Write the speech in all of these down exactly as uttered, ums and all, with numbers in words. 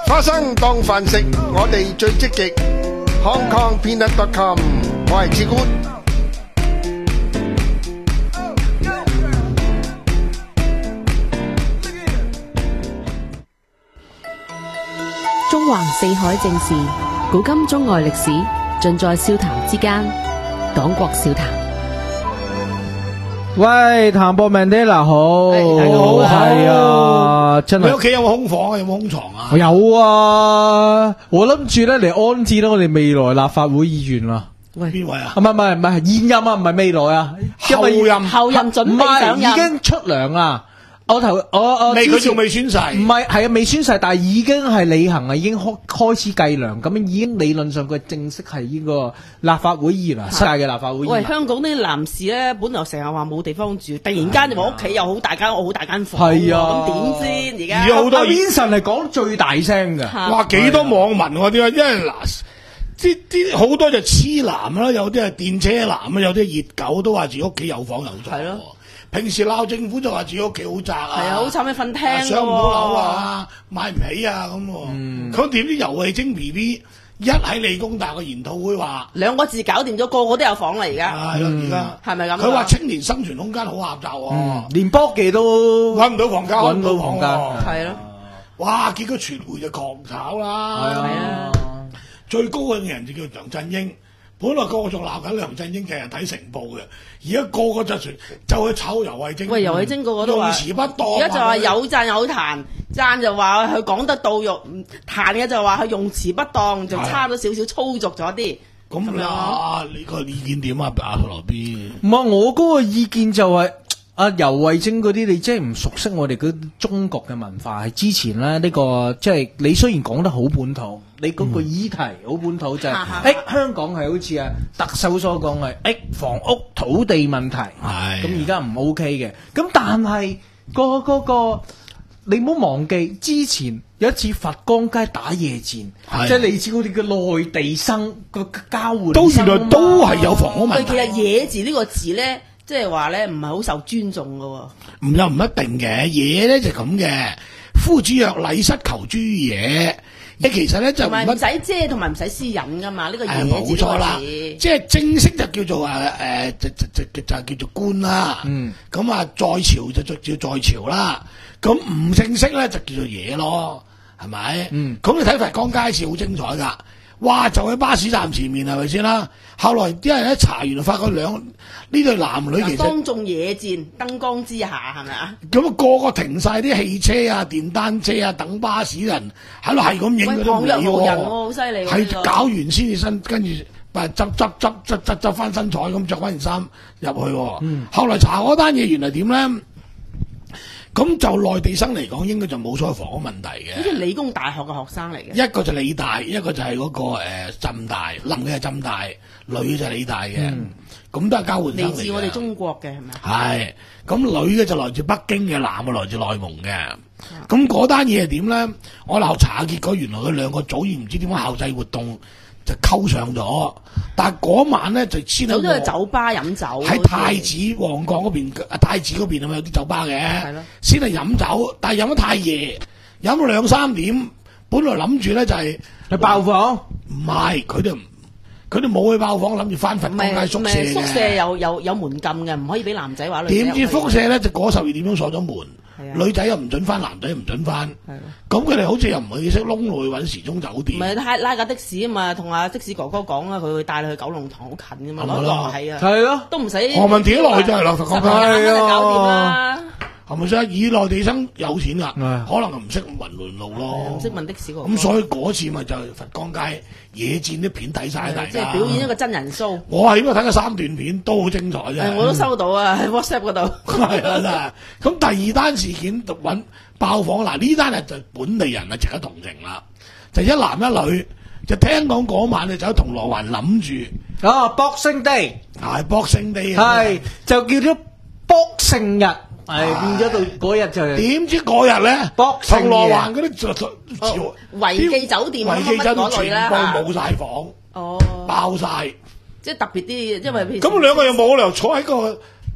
花生當飯食，我哋最積極。Hong Kong Peanut dot com， 我係志官。 中橫四海正事，古今中外歷史，盡在笑談之間。黨國笑談。 喂，譚博明爹嗱好， 好係啊，真係。 你屋企有冇空房啊？有冇空床啊？ 有啊，我諗住咧嚟安置咧我哋未來立法會議員啦。 喂，邊位啊？ 唔係唔係唔係現任啊，唔係未來啊， 後任後任準備上任， 唔係已經出糧啦。我頭我我未佢仲未宣誓， 唔係係啊未宣誓，但係已經係履行啊，已經開開始計糧，咁已經理論上佢正式係呢個立法會議員啦，新界嘅立法會議員。 喂，香港啲男士咧，本來成日話冇地方住，突然間就話屋企有好大間屋、好大間房， 係啊， 咁點先而家？ 而家好多 Vincent 係講最大聲嘅， 哇幾多網民喎？點解？因為嗱，啲啲好多就痴男啦，有啲係電車男啊，有啲熱狗都話自己屋企有房有床。係咯。平時鬧政府就話自己屋企好窄啊， 係啊，好慘嘅瞓廳上唔到樓啊，買唔起啊咁。咁點知游蕙禎 B B 一喺理工大學研討會話兩個字搞掂咗，個個都有房啦而家。 係咯，而家係咪咁？ 佢話青年生存空間好狹窄喎， 連波記都揾唔到房間， 揾唔到房間， 係咯。 哇！結果傳媒就狂炒啦， 係啊， 最高嘅人就叫梁振英。本來個個仲鬧緊梁振英，日日睇成報嘅，而家個個就傳就去炒游蕙禎。 喂，游蕙禎個個都話用詞不當， 而家就話有讚有彈，讚就話佢講得到肉，彈嘅就話佢用詞不當，就差咗少少粗俗咗啲。 咁啊，你個意見點啊？阿羅 B， 唔係我嗰個意見就係、是。阿游蕙禎嗰啲，你真係唔熟悉我哋嗰中國嘅文化。係之前咧，呢、這個即係你雖然講得好本土，你嗰個議題好本土，就係、是、誒、欸、香港係好似啊特首所講嘅誒房屋土地問題，咁而家唔 OK 嘅。咁但係、那個嗰、那個你唔好忘記，之前有一次佛光街打野戰，即係你知嗰啲嘅內地生個交換， 都原來都係有房屋問題。 其實野字呢個字咧。即係話咧，唔係好受尊重噶喎。 唔又唔一定嘅，嘢咧就咁嘅。夫子曰禮失求諸野，你其實咧就唔唔使遮同埋唔使私隱噶嘛。呢、這個嘢冇錯啦，即係正式就叫做誒誒、呃，就就就就叫做官啦。嗯，咁啊在朝就就叫在朝啦。咁唔正式咧就叫做野咯，係咪？嗯，咁你睇佛光街市好精彩噶。哇！就喺巴士站前面係咪先啦？後來啲人一查，原來發覺兩呢對男女其實當眾野戰，燈光之下係咪啊？ 咁啊個個停晒啲汽車啊、電單車啊，等巴士人喺度係咁影嗰啲人喎，好犀利！ 係搞完先至身，跟住執執執執執執執翻身彩咁着翻件衫入去。嗯，後來查嗰單嘢原來點咧？咁就內地生嚟講，應該就冇所謂房屋問題嘅。 好似理工大學嘅學生嚟嘅。 一個就理大，一個就係嗰、那個誒、呃、浸大，男嘅係浸大，女就係理大嘅。咁、嗯、都係交換生嚟嘅。嚟自我哋中國嘅係咪？ 係。咁女嘅就來自北京嘅，男嘅來自內蒙嘅。咁嗰單嘢係點咧？我鬧查結果，原來佢兩個早已唔知點解校際活動就溝上咗，但係嗰晚咧就先走咗去酒吧飲酒， 喺太子旺角嗰邊，太子嗰邊係咪有啲酒吧嘅？係咯，先係飲酒，但係飲得太夜，飲到兩三點，本來諗住咧就係去爆房， 唔係佢哋佢哋冇去爆房，諗住翻佛光街宿舍嘅。 宿舍有有有門禁嘅，唔可以俾男仔話女仔。 點知宿舍咧就嗰十二點鐘鎖咗門。女仔又唔准翻，男仔又唔准翻，咁佢哋好似又唔係識窿路去揾時鐘酒店。 唔係拉拉架的士啊嘛，同阿的士哥哥講啦，佢會帶你去九龍塘好近噶嘛，落落係啊， 係咯， 都唔使。 何文田落去就係落佛光街， 係啊， 係咪先？以內地生有錢噶，可能唔識雲崙路咯， 唔識問的士哥哥。 咁所以嗰次咪就係佛光街野戰啲片睇晒大家。 即係表演一個真人 show。 我係應該睇過三段片，都好精彩啫。 我都收到啊，喺 WhatsApp 嗰度。 係啊，咁第二單事件就揾爆房嗱，呢單係就本地人啊，值得同情啦。就一男一女，就聽講嗰晚就走喺銅鑼灣諗住啊 Boxing Day， 係 Boxing Day， 係就叫咗 Boxing 日。係變咗到嗰日就點知嗰日咧，銅鑼灣嗰啲就就維記酒店維記酒店全部冇晒房， 哦， 爆晒， 即係特別啲，因為咁兩個又冇理由坐喺個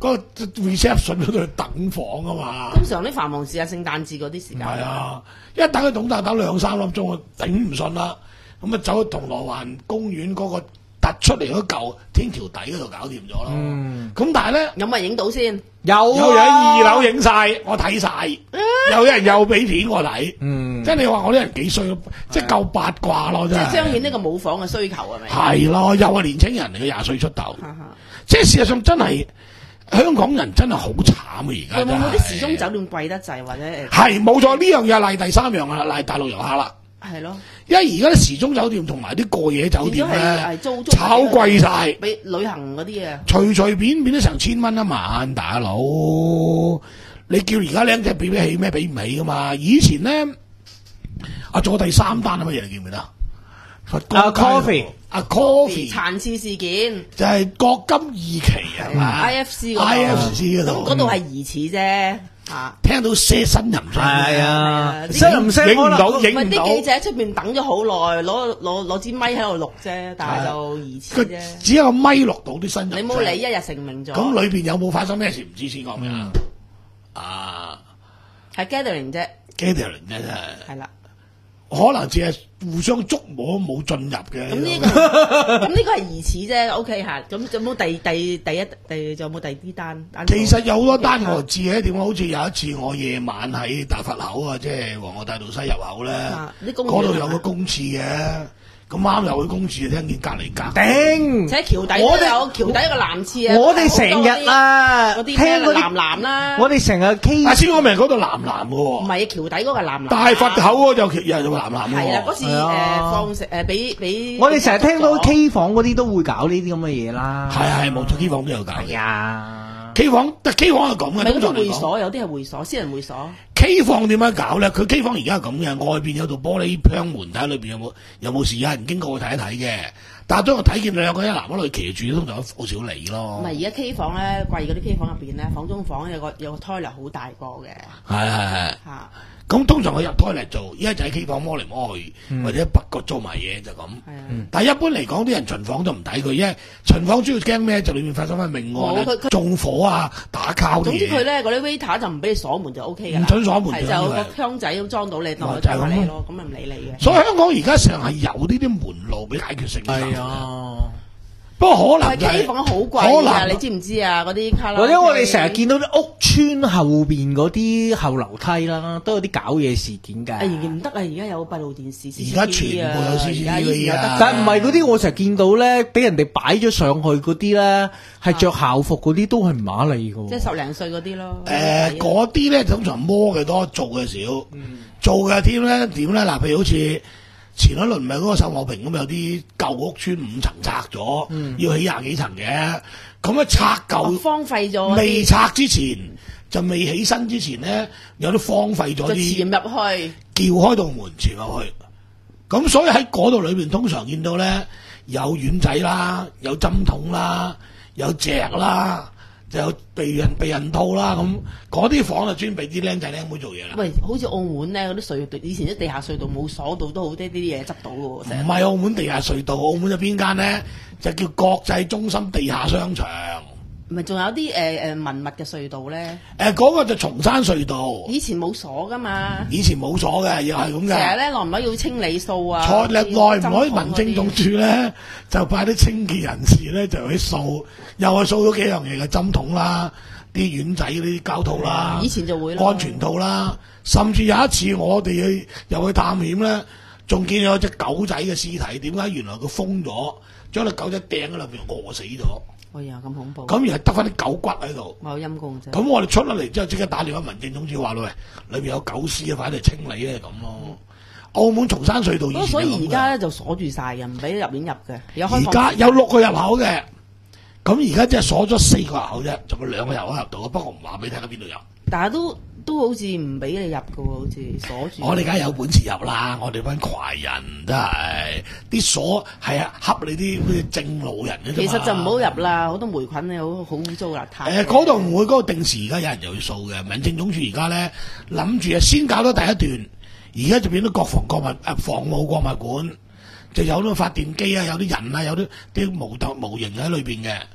嗰個 reception 嗰度等房啊嘛。 通常啲繁忙時間，聖誕節嗰啲時間。 係啊，一等佢董大等兩三粒鐘，我頂唔順啦。咁啊走去銅鑼灣公園嗰個突出嚟嗰嚿天橋底嗰度搞掂咗咯。咁、嗯、但係咧， 有冇人影到先？ 有啊， 有人喺二樓影晒，我睇晒。有人又俾片我睇。嗯，即係你話我啲人幾衰咯，即係夠八卦咯，真係。 即係彰顯呢個舞房嘅需求係咪？ 係咯，又係年青人嚟嘅，廿歲出頭。即係事實上真係香港人真係好慘啊！而家有冇冇啲時鐘酒店貴得滯或者誒？ 係冇錯，呢樣嘢係賴第三樣啦，賴大陸遊客啦。 係咯， 因為而家啲時鐘酒店同埋啲過夜酒店咧， 租租炒貴晒， 比旅行嗰啲啊， 隨隨便便都成千蚊一晚，大佬。你叫而家僆仔俾得起咩？俾唔起噶嘛？以前咧，啊做第三單係乜嘢？你記唔記得？ 啊 coffee 啊 coffee 殘次事件就係國金二期係嘛 ？I F C 嗰度 I F C 嗰度， 咁嗰度係疑似啫。啊！ 聽到些呻吟聲， 係啊，呻吟聲影唔到，影唔到。 唔係啲記者喺出邊等咗好耐，攞攞攞支咪喺度錄啫，但係就疑似啫。 只有個咪錄到啲呻吟。 你冇理，一日成名咗。 咁裏邊有冇發生咩事？唔知先講咩啊？啊， 係 gathering 啫 ，gathering 啫，真係。 係啦。 可能只係互相捉摸，冇進入嘅。 咁呢個咁呢個係疑似啫 ，OK 嚇。咁有冇第第第一第仲有冇第啲單？ 其實有好多單我知嘅，點解好似有一次我夜晚喺大佛口啊，即係皇后大道西入口咧，嗰度有個公廁嘅。咁啱入去公廁，聽見隔離隔頂， 喺橋底都有橋底一個男廁啊！ 我哋成日啊， 嗰啲聽嗰啲男男啦， 我哋成日 K。 阿先我明嗰度男男嘅喎， 唔係橋底嗰個男男。 大佛口嗰就又係男男喎。 係啦，嗰次誒放食誒俾俾。 我哋成日聽到 K 房嗰啲都會搞呢啲咁嘅嘢啦。 係係冇錯 ，K 房都有搞。 係啊。 K 房，但 K 房係咁嘅， 咪嗰啲會所，有啲係會所，私人會所。 K 房點樣搞咧？佢 K 房而家係咁嘅，外邊有道玻璃窗門，睇下裏邊有冇有冇事，有人經過去睇一睇嘅。但係當我睇見兩個一男一女騎住，通常都好少理咯。 唔係而家 K 房咧，貴嗰啲 K 房入邊咧，房中房有個有個 toilet 好大個嘅。 係係係。 嚇！ 咁通常佢入 toilet 做，依家就喺 K 房摸嚟摸去，嗯、或者北角做埋嘢就咁。嗯、但係一般嚟講，啲人巡房都唔抵佢，因為巡房主要驚咩？就裏面發生翻命案、縱火啊、打交啲嘢。總之佢咧嗰啲 waiter 就唔俾你鎖門就 O K 㗎啦。唔準鎖門就有個箱仔咁裝到你，當佢裝埋你咯，咁咪唔理你嘅。所以香港而家成日係有呢啲門路俾解決性嘅。係啊。不過可能就係 K 房好貴啊！你知唔知啊？嗰啲卡拉或者我哋成日見到啲屋村後邊嗰啲後樓梯啦，都有啲搞嘢事件㗎。 誒而家唔得啊！而家有閉路電視， 而家全部有 C C T V 啊！ 但係唔係嗰啲，我成日見到咧，俾人哋擺咗上去嗰啲咧，係着校服嗰啲都係唔馬利㗎。 即係十零歲嗰啲咯。 誒嗰啲咧通常摸嘅多，做嘅少。嗯、做嘅添咧點咧？嗱，譬如好似。前一輪咪嗰個秀茂坪咁有啲舊屋村五層拆咗，嗯、要起廿幾層嘅，咁啊拆舊荒廢咗， 未拆之前就未起身之前咧，有啲荒廢咗啲， 潛入去， 撬開道門潛入去，咁所以喺嗰度裏邊通常見到咧有丸仔啦，有針筒啦，有席啦。就有避孕避孕套啦，咁嗰啲房就專俾啲僆仔僆妹做嘢啦。 喂，好似澳門咧嗰啲隧道，以前啲地下隧道冇鎖到，都好啲啲嘢執到嘅喎。 唔係澳門地下隧道，澳門有邊間咧？就叫國際中心地下商場。 唔係仲有啲誒誒文物嘅隧道咧？ 誒嗰、呃嗰個就松山隧道。 以前冇鎖噶嘛？ 以前冇鎖嘅，又係咁嘅。 成日咧耐唔耐要清理數啊？ 錯耐唔可以民政總署咧，就派啲清潔人士咧就去掃，又係掃咗幾樣嘢嘅針筒啦、啲丸仔呢啲膠套啦。 以前就會啦。安全套啦，甚至有一次我哋去又去探險咧，仲見有隻狗仔嘅屍體。點解？原來佢封咗，將隻狗仔掟喺入邊餓死咗。 哎呀，咁恐怖！ 咁而係得翻啲狗骨喺度， 冇陰公啫。 咁我哋出咗嚟之後，即刻打電話民政總署話喂，裏邊有狗屍啊，快啲嚟清理咧咁咯。嗯、澳門松山隧道以前所以而家咧就鎖住晒嘅，唔俾入面入嘅。 而家有六個入口嘅，咁而家即係鎖咗四個入口啫，仲有兩個入口入到。不過唔話俾你聽喺邊度入。 但係都都好似唔俾你入嘅喎，好似鎖住。 我哋梗係有本事入啦，我哋班快人真係啲鎖係啊，恰你啲好似正路人嘅啫。 其實就唔好入啦，好多霉菌咧，好好污糟邋遢。 誒，嗰度唔會嗰個定時，而家有人就去掃嘅。民政總署而家咧諗住啊，先搞咗第一段，而家就變咗國防國物誒防務博物館，就有咗發電機啊，有啲人啊，有啲啲模特模型喺裏邊嘅。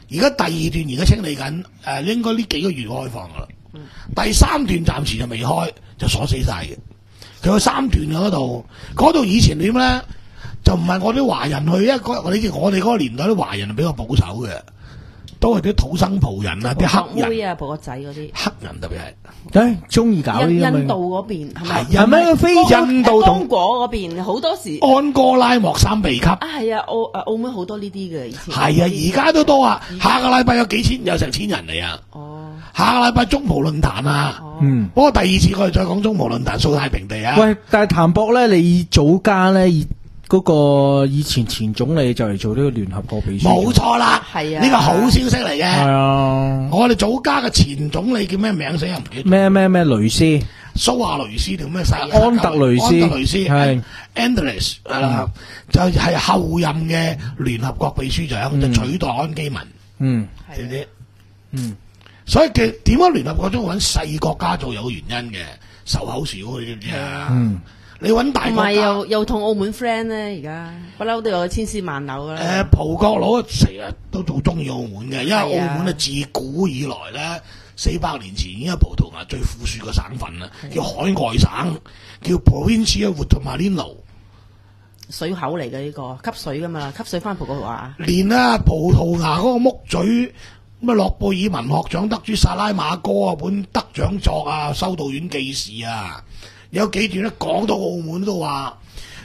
而家第二段而家清理緊，誒、呃、應該呢幾個月開放噶啦。嗯、第三段暫時就未開，就鎖死晒嘅。佢有三段嗰度，嗰度以前點咧？就唔係我啲華人去，因為嗰你知我哋嗰個年代啲華人比較保守嘅，都係啲土生葡人啊，啲黑人妹啊，葡國仔嗰啲黑人特別係， 誒中意搞呢啲印度嗰邊係咪？ 係咩？非印度同剛果嗰邊好多時安哥拉莫三鼻級啊，係啊，澳誒澳門好多呢啲嘅以前。 係啊，而家都多啊！下個禮拜有幾千，有成千人嚟啊！ 哦， 下個禮拜中葡論壇啊， 嗯， 不過第二次我哋再講中葡論壇掃太平地啊。 喂，但係譚博咧，你祖家咧，嗰個以前前總理就嚟做呢個聯合國秘書， 冇錯啦， 係啊， 呢個好消息嚟嘅。 係啊， 我哋祖家嘅前總理叫咩名死又唔記得。 咩咩咩雷斯， 蘇亞雷斯定咩晒？ 安特雷斯， 安特雷斯係 Andres 係啦，就係後任嘅聯合國秘書長，就取代安基文。 嗯， 知唔知？ 嗯， 所以嘅點解聯合國中揾細國家做有原因嘅，仇口少，你知唔知啊？ 嗯。 你揾大國家， 唔係又又同澳門 friend 咧，而家不嬲都有千絲萬縷啦。 誒，葡國佬成日都做中意澳門嘅，因為澳門咧啊自古以來咧，四百年前已經係葡萄牙最富庶嘅省份啦，叫海外省，叫 Provincia Vanuatu。 水口嚟嘅呢個，吸水噶嘛，吸水翻葡萄牙。 連啊葡萄牙嗰個木嘴咁啊，諾貝爾文學獎得主薩拉馬哥啊本得獎作啊，修道院記事啊。有幾段咧講到澳門都話，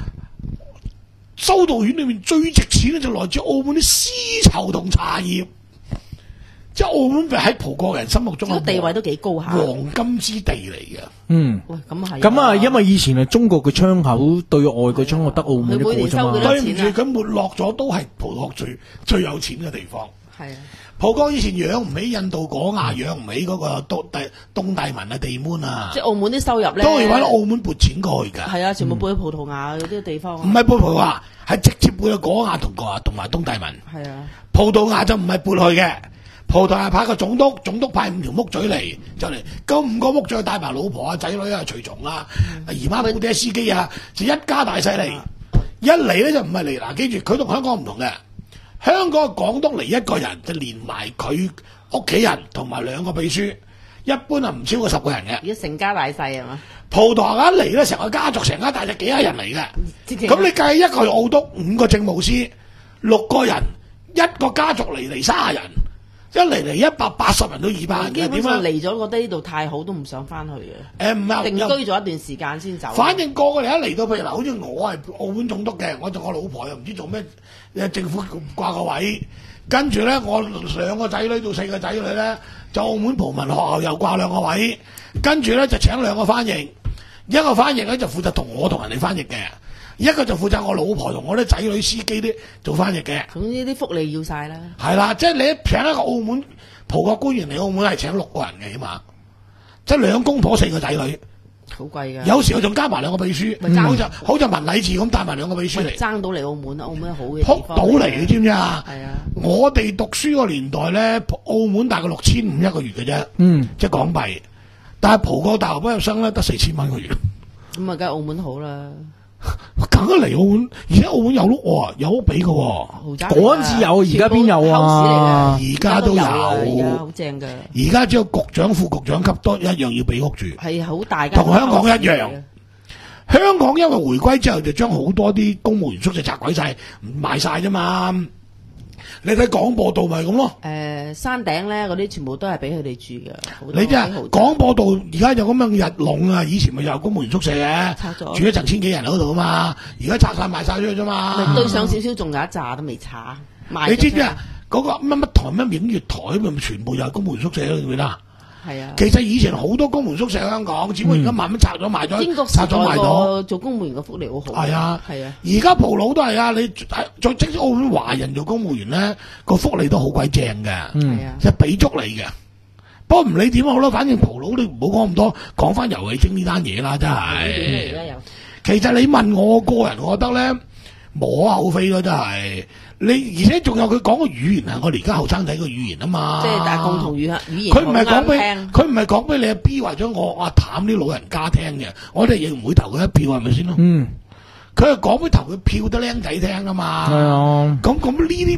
修道院裏面最值錢咧就來自澳門啲絲綢同茶葉，即係澳門喺葡國人心目中嘅地位都幾高下， 黃金之地嚟嘅。 嗯， 喂，咁係。 咁啊，因為以前係中國嘅窗口對外嘅窗口得澳門一個啫嘛。 對唔住，佢沒落咗都係葡國最最有錢嘅地方。 係啊。 葡國以前養唔起印度果芽，養唔起嗰個東帝東帝汶啊地門啊， 即係澳門啲收入咧， 都係揾澳門撥錢過去㗎。 係啊，全部撥去葡萄牙嗰啲地方。 唔係撥葡萄牙，係直接撥去果芽同個同埋東帝汶。 係啊， 葡萄牙就唔係撥去嘅，葡萄牙派個總督，總督派五條木嘴嚟就嚟，咁五個木嘴帶埋老婆啊、仔女啊、隨從啊、姨媽姑爹司機啊，就一家大細嚟。一嚟咧就唔係嚟嗱，記住佢同香港唔同嘅。香港嘅港督嚟一個人就連埋佢屋企人同埋兩個秘書，一般係唔超過十個人嘅。 而家成家大細係嘛？ 葡萄牙一嚟咧，成個家族成家大細幾廿人嚟嘅。咁你計一個澳督，五個政務司，六個人，一個家族嚟嚟卅人，一嚟嚟一百八十人到二百人嘅。 基本上點嚟咗覺得呢度太好，都唔想翻去嘅。 誒唔係定居咗一段時間先走。 反正個個嚟一嚟到，譬如嗱，好似我係澳門總督嘅，我就我老婆又唔知做咩，誒政府掛個位，跟住咧我兩個仔女到四個仔女咧，就澳門葡文學校又掛兩個位，跟住咧就請兩個翻譯，一個翻譯咧就負責同我同人哋翻譯嘅，一個就負責我老婆同我啲仔女司機啲做翻譯嘅。 總之啲福利要晒啦。 係啦，即係你一請一個澳門葡國官員嚟澳門係請六個人嘅起碼，即係兩公婆四個仔女。 好貴㗎， 有時我仲加埋兩個秘書， 嗯、 好似好似文禮治咁帶埋兩個秘書嚟， 爭到嚟澳門，澳門好嘅撲到嚟，你知唔知啊？ 係啊！ 我哋讀書個年代咧，澳門大概六千五一個月嘅啫， 嗯， 即係港幣。但係葡國大學畢業生咧得四千蚊一個月。 咁啊，梗係澳門好啦。 梗係嚟澳門，而且澳門有屋喎，有屋俾嘅喎。 嗰陣時有，而家邊有啊？ 而家都有， 而家好正㗎。 而家只有局長、副局長級都一樣要俾屋住， 係好大間， 同香港一樣。香港因為回歸之後就將好多啲公務員宿舍拆鬼晒，賣晒啫嘛。你睇廣播道咪咁咯？ 誒、呃，山頂咧嗰啲全部都係俾佢哋住嘅。 你即係廣播道而家有咁樣日籠啊！以前咪有公務員宿舍嘅， 拆咗住一層千幾人喺嗰度啊嘛。而家拆晒賣晒咗啫嘛。 對上少少仲有一紮都未拆。 你知唔知啊？嗰、那個乜乜台乜影月台咪全部又係公務員宿舍咯，記唔記得啊？ 係啊， 其實以前好多公務員宿舍喺香港，只不過而家慢慢拆咗賣咗， 英國拆咗賣咗。 做公務員嘅福利好好。 係啊， 係啊。 而家葡佬都係啊，你再即使澳門華人做公務員咧，個福利都好鬼正嘅， 係啊， 即係俾足你嘅。不過唔理點好啦，反正葡佬你唔好講咁多，講翻游蕙禎呢單嘢啦，真係。其實你問我個人，我覺得咧無可厚非咯，真係。你而且仲有佢講個語言係我哋而家後生仔個語言啊嘛， 即係但係共同語語言。 佢唔係講俾佢唔係講俾你阿 B 或者我阿譚啲老人家聽嘅，我哋亦唔會投佢一票係咪先咯？嗯，佢係講俾投佢票得僆仔聽啊嘛。係啊，咁咁呢啲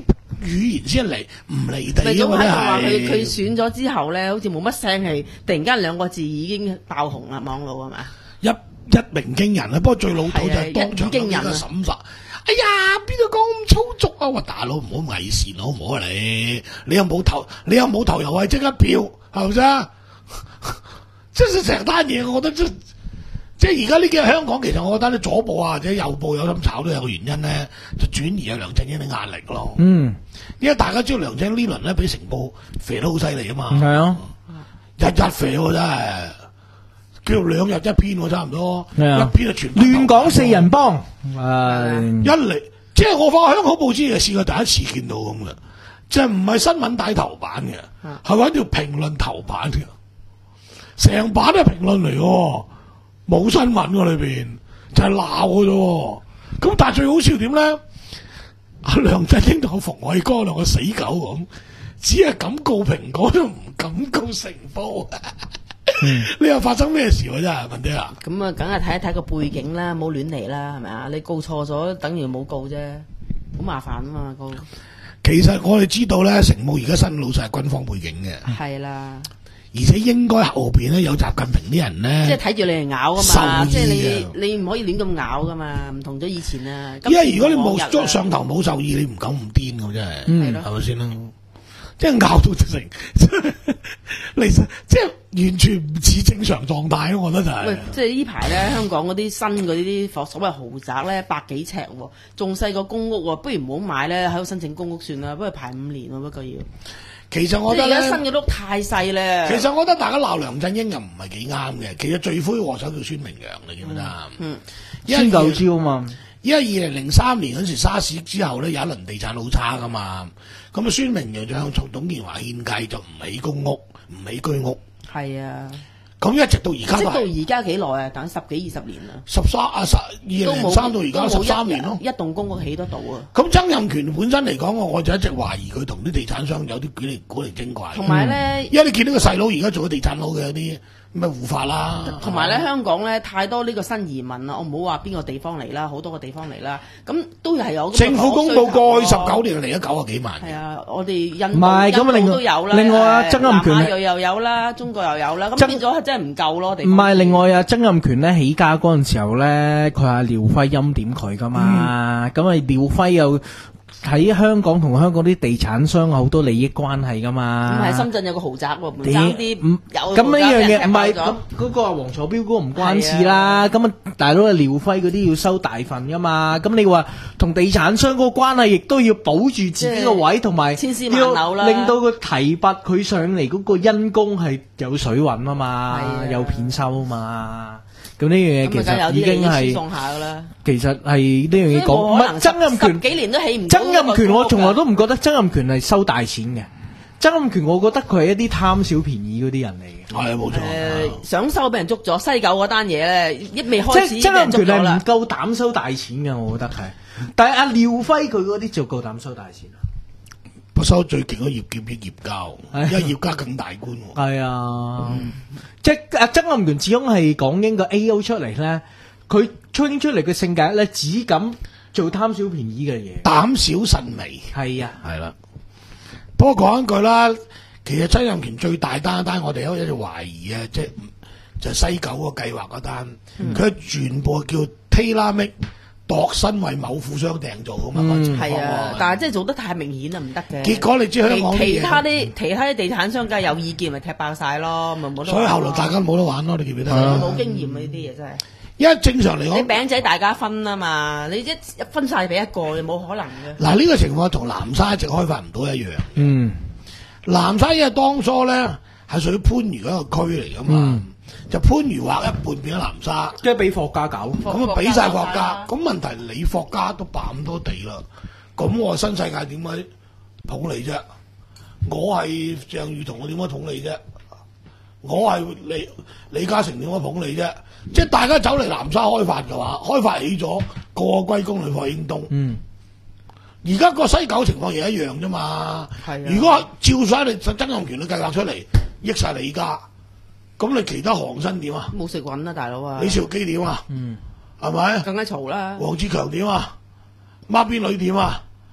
語言先離唔離地咪總㗎嘛，真係話佢佢係。 選咗之後咧，好似冇乜聲氣，突然間兩個字已經爆紅啦，網絡係嘛？ 一一鳴驚人啊！不過最老土就係當場有呢個係啊一語驚人啊審法。哎呀，邊度講咁粗俗啊？喂，大佬唔好偽善好唔好啊你？你又冇投，你又冇投又係即刻票，係咪先？即係成單嘢，我覺得即即係而家呢幾日香港，其實我覺得咧左部啊或者右部有心炒都有個原因咧，就轉移有梁振英啲壓力咯。 嗯， 因為大家知道梁振英呢輪咧俾成報肥得好犀利啊嘛， 係啊， 日日肥喎真係。叫兩日一篇喎，差唔多， 係啊一篇就全亂講四人幫，誒一嚟，即係我發香港報紙係試過第一次見到咁嘅，即係唔係新聞帶頭版嘅，係揾條評論頭版嘅，成版都係評論嚟喎，冇新聞喎裏邊，就係鬧嘅啫喎。咁但係最好笑點咧？阿梁振英同馮偉光兩個死狗咁，只係敢告蘋果都唔敢告成報。 嗯你又發生咩事喎？真係文姐啊！ 咁啊，梗係睇一睇個背景啦，冇亂嚟啦，係咪啊？你告錯咗，等於冇告啫，好麻煩啊嘛告。 其實我哋知道咧，成務而家新老細係軍方背景嘅， 係啦， 而且應該後邊咧有習近平啲人咧， 即係睇住你嚟咬噶受嘛， 益即係你嘅你唔可以亂咁咬噶嘛，唔同咗以前啊。 因為如果你今次往日啊冇上頭冇受意，你唔敢咁癲嘅真係， 嗯係咯係咪先啦？即係咬到直成，你即係完全唔似正常狀態咯，我覺得就係、 喂，即係呢排咧，香港嗰啲新嗰啲啲所謂豪宅咧，百幾尺喎，仲細過公屋喎，不如唔好買咧，喺度申請公屋算啦，不如排五年喎，不過要。 其實我即係而覺得咧， 家新嘅屋太細咧。 其實我覺得大家鬧梁振英又唔係幾啱嘅。其實罪魁禍首叫孫明揚，你記唔記得啊？ 嗯， 先夠招嘛， 因為二零零三年嗰時沙士之後咧，有一輪地產好差噶嘛，咁啊孫明揚就向董建華獻計，就唔起公屋，唔起居屋， 係啊， 咁一直到而家即到都係而家幾耐啊？等十幾二十年啦， 十三啊十二零零三到而家十三年咯。 一棟公屋起得到啊！ 咁曾蔭權本身嚟講，我我就一直懷疑佢同啲地產商有啲古靈古靈精怪。 同埋咧， 因為你見到個細佬而家做咗地產佬嘅有啲咩護法啦， 同埋咧，香港咧太多呢個新移民啦，我唔好話邊個地方嚟啦，好多個地方嚟啦，咁都係有咁嘅政府公佈過去十需求喎九年嚟咗九啊幾萬嘅。 係啊，我哋印唔係印度咁啊另外都有啦， 另外啊誒曾蔭權南亞又又有啦，中國又有啦，咁曾變咗係真係唔夠咯，地唔方係另外啊，曾蔭權咧起家嗰陣時候咧，佢係廖輝欽點佢噶嘛，咁啊廖輝又喺香港同香港啲地產商有好多利益關係噶咁嘛。 喺深圳有個豪宅喎，唔點爭啲唔有咁呢樣嘢唔係咁咁嗰個係黃楚標嗰個唔關事啦。咁啊大佬啊廖輝嗰啲要收大份噶嘛。咁你話同地產商嗰個關係，亦都要保住自己個位，同埋千絲萬縷啦要令到佢提拔佢上嚟嗰個因公係有水揾啊嘛， 係啊有片收啊嘛。咁呢樣嘢其咁啊，梗有啲實已經利益輸係送下噶啦。 其實係呢樣嘢講，唔所以冇可能係曾蔭十權。 幾年都起唔到曾嗰個蔭權我從來公屋㗎都唔覺得曾蔭權係收大錢嘅，曾蔭權我覺得佢係一啲貪小便宜嗰啲人嚟嘅。 係冇錯。 誒想收俾人捉咗，西九嗰單嘢咧，一未開始即係已經俾人捉曾蔭權係唔咗啦。 夠膽收大錢嘅，我覺得係。但係阿廖輝佢嗰啲就夠膽收大錢啦。 不收最勁嗰葉劍益葉交， 係因為葉家更大官喎。 係啊，即係阿曾蔭權始終係港英個 A O 出嚟咧，佢出出嚟嘅性格咧，只敢做貪小便宜嘅嘢。 膽小慎微， 係啊， 係啦。不過講一句啦，其實曾蔭權最大單一單，我哋有一直懷疑啊，即係就係西九個計劃嗰單，佢、全部叫 tailor make 度身為某富商訂做噶嘛，嗰個情況係啊喎， 但係即係做得太明顯啊，唔得嘅。 結果你知香港啲嘢其其他啲其他啲地產商梗係有意見，咪踢爆晒咯，咪冇得玩咯。 所以後來大家冇得玩咯，你記唔記得？ 冇經驗啊！呢啲嘢真係， 因為正常嚟你講， 餅仔大家分啊嘛，你一分晒俾一個，你冇可能嘅。 嗱呢個情況同南沙一直開發唔到一樣。 嗯， 南沙因為當初咧係屬於番禺嗰個區嚟噶嘛，就番禺劃一半變咗南沙， 即係俾霍家搞。 咁啊俾晒國家。咁問題你國家都霸咁多地啦，咁我新世界點解捧你啫？我係鄭裕彤，我點解捧你啫？我係李李嘉誠點解捧你啫？即係大家走嚟南沙開發嘅話，開發起咗，個個歸功李霍英東。 嗯， 而家個西九情況亦一樣啫嘛。 係啊如果照晒你曾蔭權嘅計劃出嚟，益晒你家，咁你其他行新點啊？ 冇食穩啊，大佬啊！ 李兆基點啊？ 嗯， 係咪？ 更加嘈啦。 黃志強點啊？孖邊女點啊？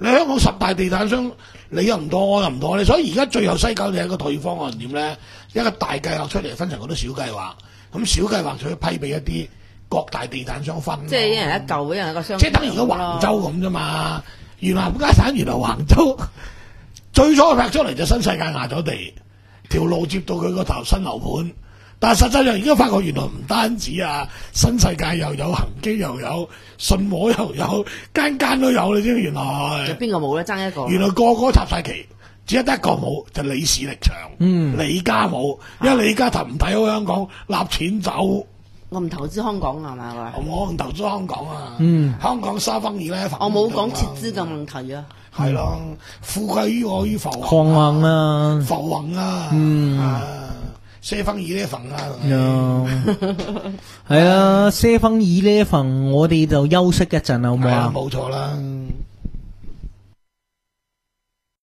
你香港十大地產商，你又唔妥，我又唔妥你，所以而家最後西九你係一個退方案點咧？一個大計劃出嚟，分成好多小計劃，咁小計劃就要批俾一啲各大地產商分。 即係一人一嚿，一人一個商。 即係等於而家橫州咁啫嘛。原來冚家產，原來橫州最初劈出嚟就新世界壓咗地，條路接到佢個頭新樓盤。但係實際上而家發覺原來唔單止啊，新世界又有，恒基又有，信和又有，間間都有，你知唔知原來？ 就邊個冇咧？爭一個。 原來個個插晒旗，只係得一個冇，就李氏力場。嗯，李家冇，因為李家頭唔睇好香港，立錢走。 我唔投資香港係嘛？ 我唔投資香港啊。 嗯， 香港沙分二咧， 我冇講撤資嘅問題啊。 係咯，富貴於我於浮狂橫啊， 浮雲啊。 嗯。 啊四分二呢份啊， 係啊，四分二呢份，我哋就休息一陣好唔好啊？ 冇錯啦。